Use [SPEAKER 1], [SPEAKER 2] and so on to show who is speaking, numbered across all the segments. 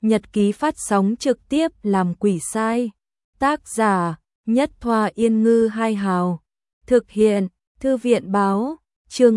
[SPEAKER 1] Nhật ký phát sóng trực tiếp làm quỷ sai. Tác giả Nhất Thoa Yên Ngư Hai Hào. Thực hiện Thư viện Báo. Chương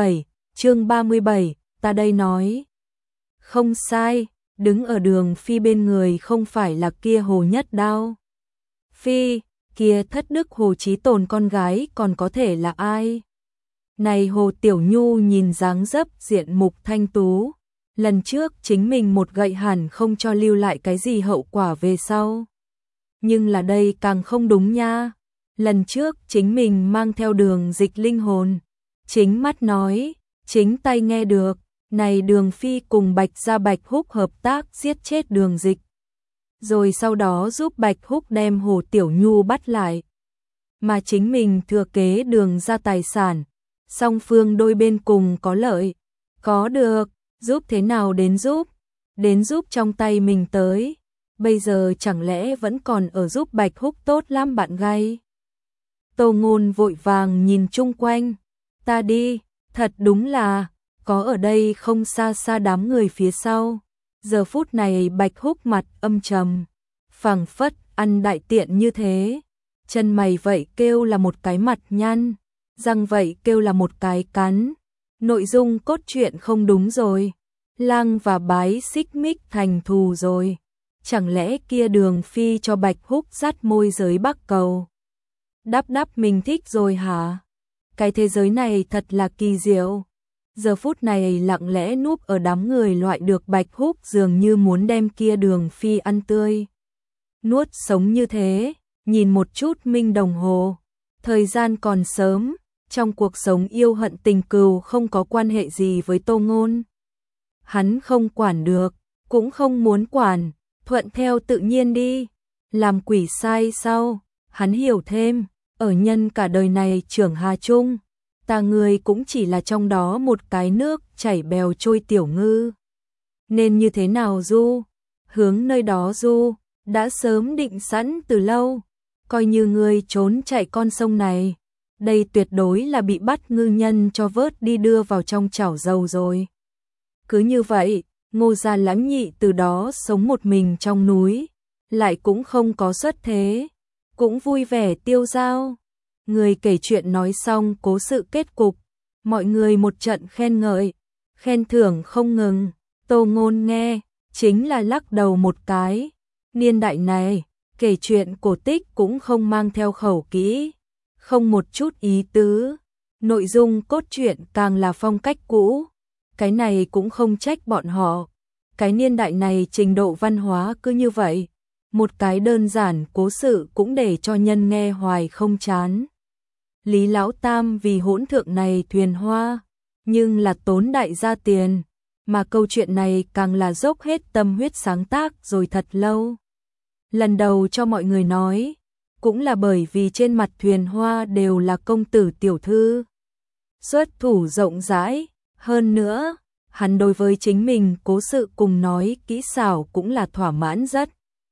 [SPEAKER 1] 37, ta đây nói. Không sai, đứng ở Đường Phi bên người không phải là kia Hồ Nhất Đao. Phi, kia thất đức Hồ Chí Tồn con gái còn có thể là ai? Này Hồ Tiểu Nhu nhìn dáng dấp diện mục thanh tú. Lần trước chính mình một gậy hẳn không cho lưu lại cái gì hậu quả về sau. Nhưng là đây càng không đúng nha. Lần trước chính mình mang theo Đường Dịch linh hồn. Chính mắt nói, chính tay nghe được. Này Đường Phi cùng Bạch Gia Bạch Húc hợp tác giết chết Đường Dịch. Rồi sau đó giúp Bạch Húc đem Hồ Tiểu Nhu bắt lại. Mà chính mình thừa kế Đường ra tài sản. Song phương đôi bên cùng có lợi. Có được, giúp thế nào đến giúp? Đến giúp trong tay mình tới. Bây giờ chẳng lẽ vẫn còn ở giúp Bạch Húc tốt lắm bạn gay? Tô Ngôn vội vàng nhìn chung quanh. Ta đi, thật đúng là, có ở đây không xa xa đám người phía sau. Giờ phút này Bạch Húc mặt âm trầm, phảng phất ăn đại tiện như thế. Chân mày vậy kêu là một cái mặt nhăn, răng vậy kêu là một cái cắn. Nội dung cốt truyện không đúng rồi. Lang và Bái xích mích thành thù rồi. Chẳng lẽ kia Đường Phi cho Bạch Húc dắt môi giới Bắc Cầu? Đắp mình thích rồi hả? Cái thế giới này thật là kỳ diệu. Giờ phút này lặng lẽ núp ở đám người loại được Bạch Húc dường như muốn đem kia Đường Phi ăn tươi. Nuốt sống như thế, nhìn một chút minh đồng hồ. Thời gian còn sớm, trong cuộc sống yêu hận tình cừu không có quan hệ gì với Tô Ngôn. Hắn không quản được, cũng không muốn quản, thuận theo tự nhiên đi. Làm quỷ sai sau, hắn hiểu thêm, ở nhân cả đời này trưởng hà chung, ta người cũng chỉ là trong đó một cái nước chảy bèo trôi tiểu ngư. Nên như thế nào du, hướng nơi đó du, đã sớm định sẵn từ lâu, coi như người trốn chạy con sông này. Đây tuyệt đối là bị bắt ngư nhân cho vớt đi đưa vào trong chảo dầu rồi. Cứ như vậy, Ngô gia Lãnh Nhị từ đó sống một mình trong núi, lại cũng không có xuất thế, cũng vui vẻ tiêu dao. Người kể chuyện nói xong cố sự kết cục, mọi người một trận khen ngợi, khen thưởng không ngừng. Tô Ngôn nghe, chính là lắc đầu một cái. Niên đại này, kể chuyện cổ tích cũng không mang theo khẩu kỹ, không một chút ý tứ, nội dung cốt truyện càng là phong cách cũ. Cái này cũng không trách bọn họ. Cái niên đại này trình độ văn hóa cứ như vậy, một cái đơn giản cố sự cũng để cho nhân nghe hoài không chán. Lý Lão Tam vì hỗn thượng này thuyền hoa, nhưng là tốn đại gia tiền, mà câu chuyện này càng là dốc hết tâm huyết sáng tác rồi thật lâu. Lần đầu cho mọi người nói, cũng là bởi vì trên mặt thuyền hoa đều là công tử tiểu thư. Xuất thủ rộng rãi, hơn nữa, hắn đối với chính mình cố sự cùng nói kỹ xảo cũng là thỏa mãn rất.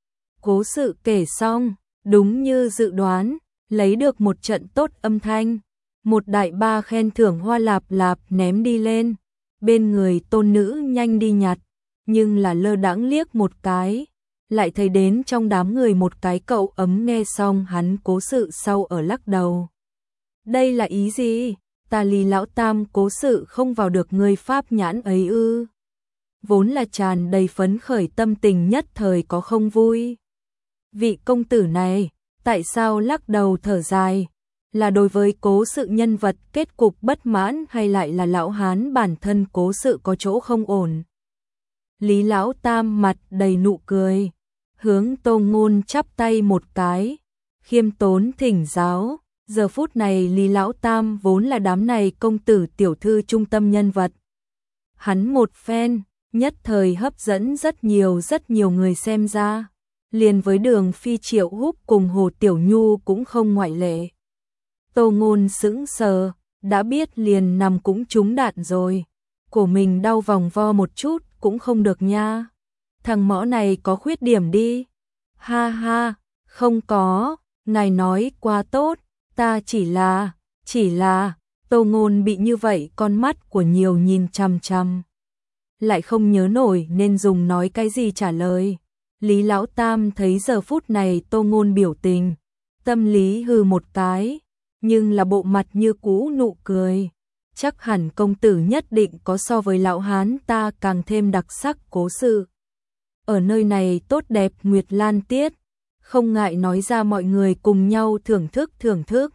[SPEAKER 1] Cố sự kể xong, đúng như dự đoán, lấy được một trận tốt âm thanh. Một đại ba khen thưởng hoa lạp lạp ném đi lên. Bên người tôn nữ nhanh đi nhặt, nhưng là lơ đãng liếc một cái. Lại thấy đến trong đám người một cái cậu ấm nghe xong hắn cố sự sau ở lắc đầu. Đây là ý gì? Ta Lý Lão Tam cố sự không vào được người pháp nhãn ấy ư? Vốn là tràn đầy phấn khởi tâm tình nhất thời có không vui. Vị công tử này, tại sao lắc đầu thở dài? Là đối với cố sự nhân vật kết cục bất mãn hay lại là lão hán bản thân cố sự có chỗ không ổn? Lý Lão Tam mặt đầy nụ cười, hướng Tô Ngôn chắp tay một cái, khiêm tốn thỉnh giáo. Giờ phút này Lý Lão Tam vốn là đám này công tử tiểu thư trung tâm nhân vật. Hắn một phen, nhất thời hấp dẫn rất nhiều người xem ra. Liền với Đường Phi Triệu Húc cùng Hồ Tiểu Nhu cũng không ngoại lệ. Tô Ngôn sững sờ, đã biết liền nằm cũng trúng đạn rồi. Cổ mình đau vòng vo một chút cũng không được nha. Thằng mõ này có khuyết điểm đi. Ha ha, không có, ngài nói quá tốt. Ta chỉ là, Tô Ngôn bị như vậy con mắt của nhiều nhìn chằm chằm. lại không nhớ nổi nên dùng nói cái gì trả lời. Lý Lão Tam thấy giờ phút này Tô Ngôn biểu tình, tâm lý hừ một cái, nhưng là bộ mặt như cũ nụ cười. Chắc hẳn công tử nhất định có so với lão hán ta càng thêm đặc sắc cố sự. Ở nơi này tốt đẹp Nguyệt Lan tiết, không ngại nói ra mọi người cùng nhau thưởng thức.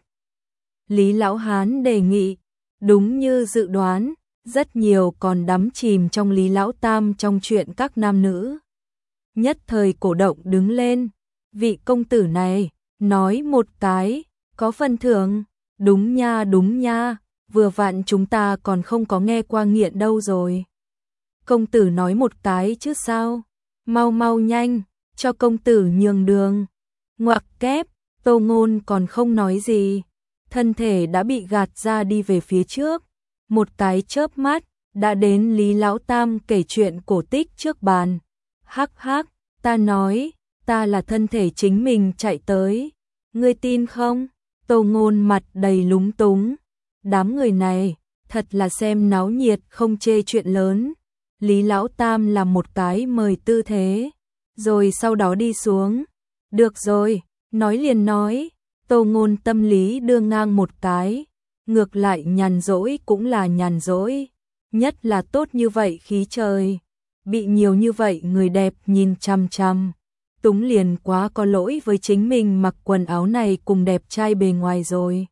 [SPEAKER 1] Lý Lão Hán đề nghị, đúng như dự đoán, rất nhiều còn đắm chìm trong Lý Lão Tam trong chuyện các nam nữ. Nhất thời cổ động đứng lên, vị công tử này, nói một cái, có phần thưởng, đúng nha, vừa vặn chúng ta còn không có nghe qua nghiện đâu rồi. Công tử nói một cái chứ sao, mau nhanh, cho công tử nhường đường. Ngoặc kép, Tô Ngôn còn không nói gì, thân thể đã bị gạt ra đi về phía trước, một cái chớp mắt, đã đến Lý Lão Tam kể chuyện cổ tích trước bàn. Hắc, ta nói, ta là thân thể chính mình chạy tới, ngươi tin không? Tô Ngôn mặt đầy lúng túng, đám người này, thật là xem náo nhiệt không chê chuyện lớn. Lý Lão Tam làm một cái mời tư thế, rồi sau đó đi xuống. Được rồi, nói liền nói, Tô Ngôn tâm lý đưa ngang một cái, ngược lại nhàn rỗi cũng là nhàn rỗi, nhất là tốt như vậy khí trời, bị nhiều như vậy người đẹp nhìn chăm chăm, túng liền quá có lỗi với chính mình mặc quần áo này cùng đẹp trai bề ngoài rồi.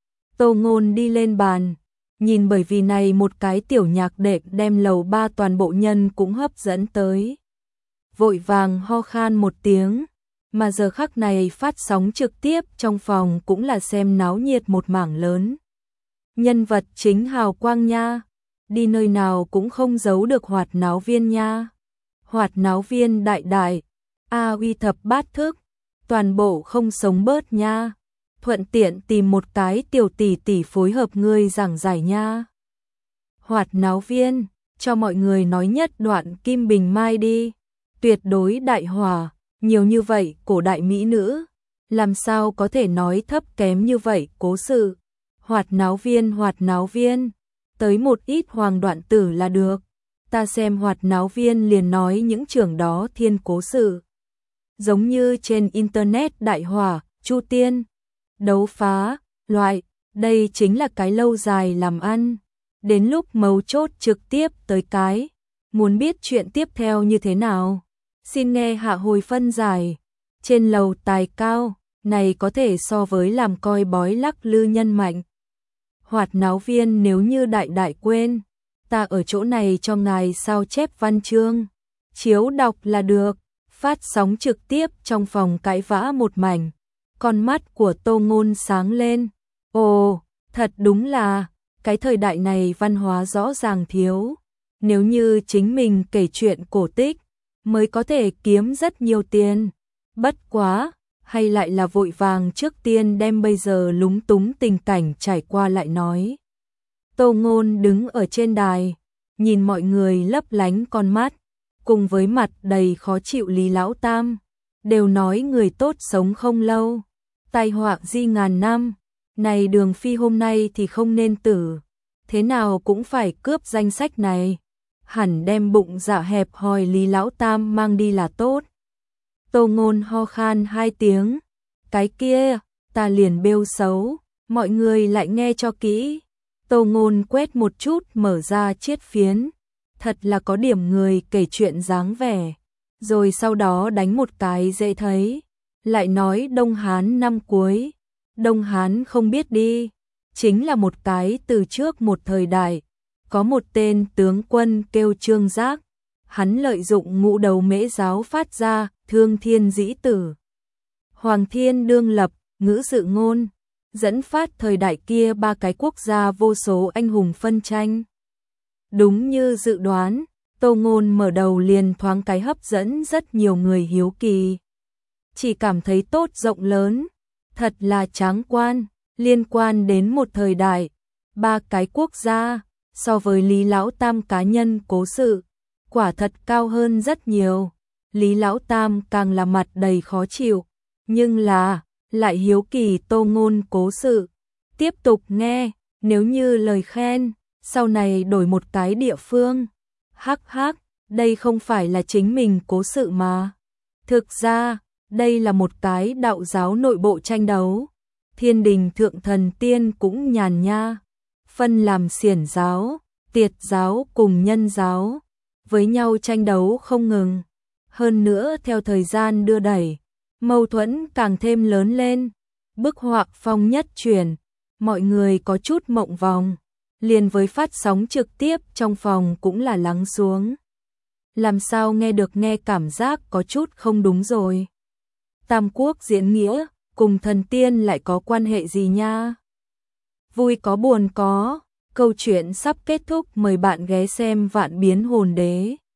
[SPEAKER 1] Tô Ngôn đi lên bàn, nhìn bởi vì này một cái tiểu nhạc đệm đem lầu 3 toàn bộ nhân cũng hấp dẫn tới. Vội vàng ho khan một tiếng, mà giờ khắc này phát sóng trực tiếp trong phòng cũng là xem náo nhiệt một mảng lớn. Nhân vật chính hào quang nha, đi nơi nào cũng không giấu được Hoạt Náo Viên nha. Hoạt Náo Viên đại, uy thập bát thức, toàn bộ không sống bớt nha. Thuận tiện tìm một cái tiểu tỷ tỷ phối hợp ngươi giảng giải nha. Hoạt Náo Viên, cho mọi người nói nhất đoạn Kim Bình Mai đi. Tuyệt đối đại hòa, nhiều như vậy cổ đại mỹ nữ, làm sao có thể nói thấp kém như vậy cố sự. Hoạt Náo Viên, tới một ít hoàng đoạn tử là được. Ta xem Hoạt Náo Viên liền nói những trường đó thiên cố sự. Giống như trên internet đại hỏa, Chu Tiên, đấu phá, loại, đây chính là cái lâu dài làm ăn. Đến lúc mấu chốt trực tiếp tới cái, muốn biết chuyện tiếp theo như thế nào, xin nghe hạ hồi phân giải. Trên lầu tài cao, này có thể so với làm coi bói lắc lư nhân mạnh. Hoạt Náo Viên nếu như đại quên, ta ở chỗ này cho ngài sao chép văn chương, chiếu đọc là được. Phát sóng trực tiếp trong phòng cãi vã một mảnh, con mắt của Tô Ngôn sáng lên. Ồ, thật đúng là, cái thời đại này văn hóa rõ ràng thiếu. Nếu như chính mình kể chuyện cổ tích, mới có thể kiếm rất nhiều tiền. Bất quá, hay lại là vội vàng trước tiên đem bây giờ lúng túng tình cảnh trải qua lại nói. Tô Ngôn đứng ở trên đài, nhìn mọi người lấp lánh con mắt, cùng với mặt đầy khó chịu Lý Lão Tam, đều nói người tốt sống không lâu, tai họa di ngàn năm, này Đường Phi hôm nay thì không nên tử, thế nào cũng phải cướp danh sách này, hẳn đem bụng dạ hẹp hòi Lý Lão Tam mang đi là tốt. Tô Ngôn ho khan 2 tiếng, cái kia, ta liền bêu xấu, mọi người lại nghe cho kỹ. Tô Ngôn quét một chút mở ra chiết phiến, thật là có điểm người kể chuyện dáng vẻ, rồi sau đó đánh một cái dễ thấy, lại nói Đông Hán năm cuối, Đông Hán không biết đi, chính là một cái từ trước một thời đại, có một tên tướng quân kêu Trương Giác, hắn lợi dụng ngũ đầu mễ giáo phát ra thương thiên dĩ tử. Hoàng thiên đương lập, ngữ dự ngôn, dẫn phát thời đại kia 3 cái quốc gia vô số anh hùng phân tranh. Đúng như dự đoán, Tô Ngôn mở đầu liền thoáng cái hấp dẫn rất nhiều người hiếu kỳ. Chỉ cảm thấy tốt rộng lớn, thật là tráng quan, liên quan đến một thời đại, 3 cái quốc gia, so với Lý Lão Tam cá nhân cố sự, quả thật cao hơn rất nhiều. Lý Lão Tam càng là mặt đầy khó chịu, nhưng là, lại hiếu kỳ Tô Ngôn cố sự. Tiếp tục nghe, nếu như lời khen, sau này đổi một cái địa phương, Hắc hắc, đây không phải là chính mình cố sự mà. Thực ra, đây là một cái đạo giáo nội bộ tranh đấu. Thiên đình thượng thần tiên cũng nhàn nha, phân làm xiển giáo, tiệt giáo cùng nhân giáo, với nhau tranh đấu không ngừng. Hơn nữa theo thời gian đưa đẩy, mâu thuẫn càng thêm lớn lên. Bức họa phong nhất chuyển, mọi người có chút mộng vòng, liền với phát sóng trực tiếp trong phòng cũng là lắng xuống. Làm sao nghe cảm giác có chút không đúng rồi. Tam quốc diễn nghĩa, cùng thần tiên lại có quan hệ gì nha? Vui có buồn có, câu chuyện sắp kết thúc, mời bạn ghé xem Vạn Biến Hồn Đế.